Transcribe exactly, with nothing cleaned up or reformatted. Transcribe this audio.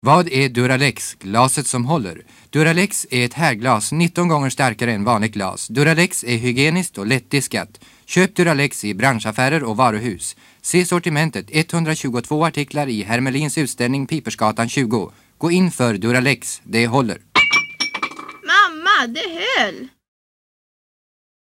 Vad är Duralex, glaset som håller? Duralex är ett härglas nitton gånger starkare än vanligt glas. Duralex är hygieniskt och lättdiskat. Köp Duralex i branschaffärer och varuhus. Se sortimentet etthundratjugotvå artiklar i Hermelins utställning Pipersgatan tjugo. Gå in för Duralex, det håller. Mamma, det höll!